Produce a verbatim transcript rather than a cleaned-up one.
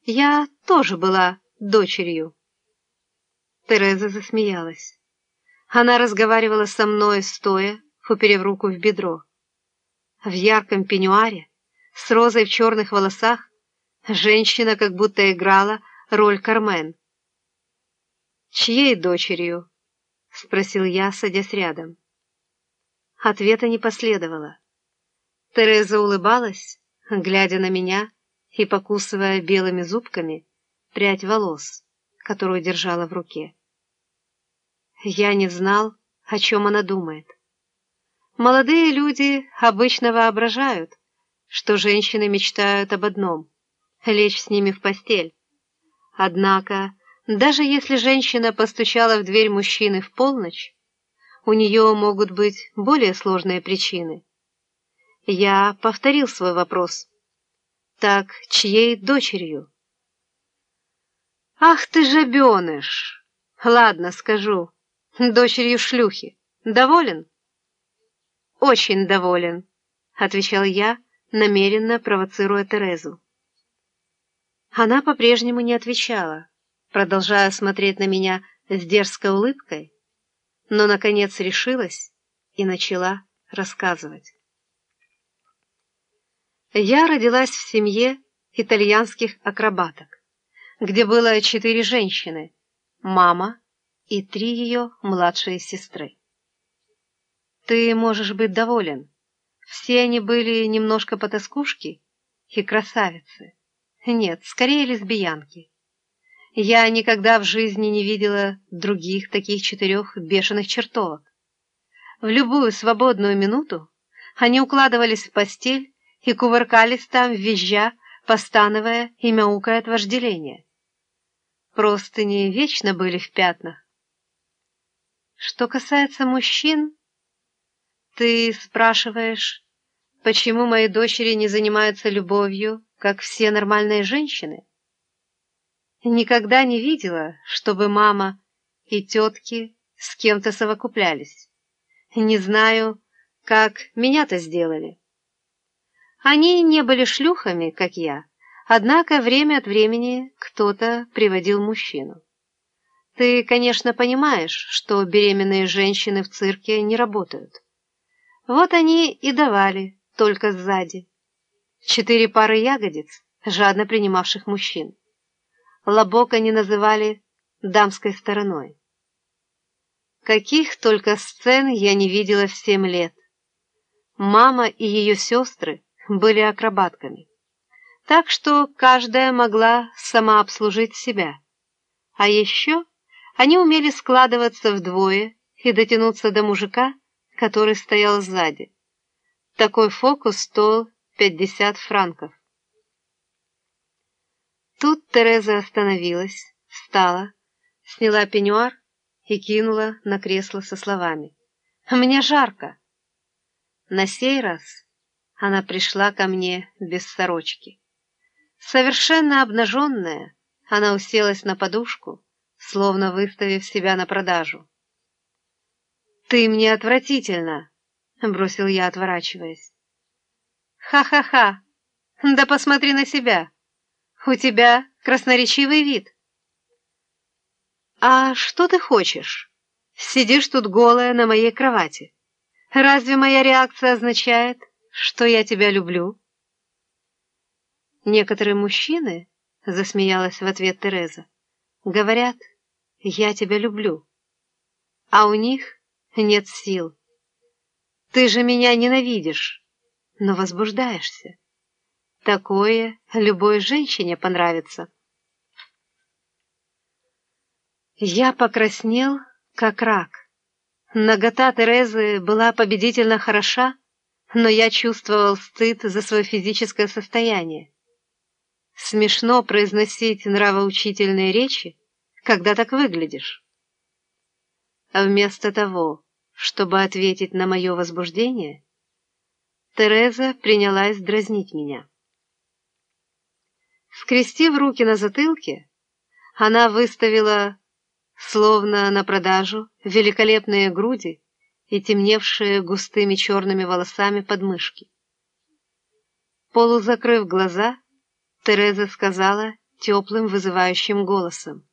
Я тоже была дочерью. Тереза засмеялась. Она разговаривала со мной стоя, уперев руку в бедро. В ярком пеньюаре, с розой в черных волосах, женщина как будто играла роль Кармен. «Чьей дочерью?» — спросил я, садясь рядом. Ответа не последовало. Тереза улыбалась, глядя на меня и покусывая белыми зубками прядь волос, которую держала в руке. Я не знал, о чем она думает. Молодые люди обычно воображают, что женщины мечтают об одном — лечь с ними в постель. Однако, даже если женщина постучала в дверь мужчины в полночь, у нее могут быть более сложные причины. Я повторил свой вопрос. Так, чьей дочерью? Ах ты жабеныш! Ладно, скажу. Дочерью шлюхи. Доволен? Очень доволен, отвечал я, намеренно провоцируя Терезу. Она по-прежнему не отвечала, продолжая смотреть на меня с дерзкой улыбкой, но, наконец, решилась и начала рассказывать. Я родилась в семье итальянских акробаток, где было четыре женщины, мама и три ее младшие сестры. Ты можешь быть доволен. Все они были немножко потаскушки и красавицы. Нет, скорее лесбиянки. Я никогда в жизни не видела других таких четырех бешеных чертовок. В любую свободную минуту они укладывались в постель и кувыркались там, визжа, постановая и мяукая от вожделения. Простыни вечно были в пятнах. Что касается мужчин, ты спрашиваешь, почему мои дочери не занимаются любовью, как все нормальные женщины? Никогда не видела, чтобы мама и тетки с кем-то совокуплялись. Не знаю, как меня-то сделали. Они не были шлюхами, как я, однако время от времени кто-то приводил мужчину. Ты, конечно, понимаешь, что беременные женщины в цирке не работают. Вот они и давали, только сзади. Четыре пары ягодиц, жадно принимавших мужчин. Лобок они называли дамской стороной. Каких только сцен я не видела в семь лет. Мама и ее сестры были акробатками, так что каждая могла сама обслужить себя. А еще они умели складываться вдвое и дотянуться до мужика, который стоял сзади. Такой фокус стоил пятьдесят франков. Тут Тереза остановилась, встала, сняла пеньюар и кинула на кресло со словами: «Мне жарко». На сей раз она пришла ко мне без сорочки. Совершенно обнаженная, она уселась на подушку, словно выставив себя на продажу. «Ты мне отвратительно!» — бросил я, отворачиваясь. «Ха-ха-ха! Да посмотри на себя! У тебя красноречивый вид!» «А что ты хочешь? Сидишь тут голая на моей кровати. Разве моя реакция означает, что я тебя люблю?» «Некоторые мужчины, — засмеялась в ответ Тереза, — говорят, я тебя люблю, а у них нет сил. Ты же меня ненавидишь, но возбуждаешься. Такое любой женщине понравится». Я покраснел, как рак. Нагота Терезы была победительно хороша, но я чувствовал стыд за свое физическое состояние. Смешно произносить нравоучительные речи, когда так выглядишь. А вместо того, чтобы ответить на мое возбуждение, Тереза принялась дразнить меня. Скрестив руки на затылке, она выставила, словно на продажу, великолепные груди и темневшие густыми черными волосами подмышки. Полузакрыв глаза, Тереза сказала теплым вызывающим голосом.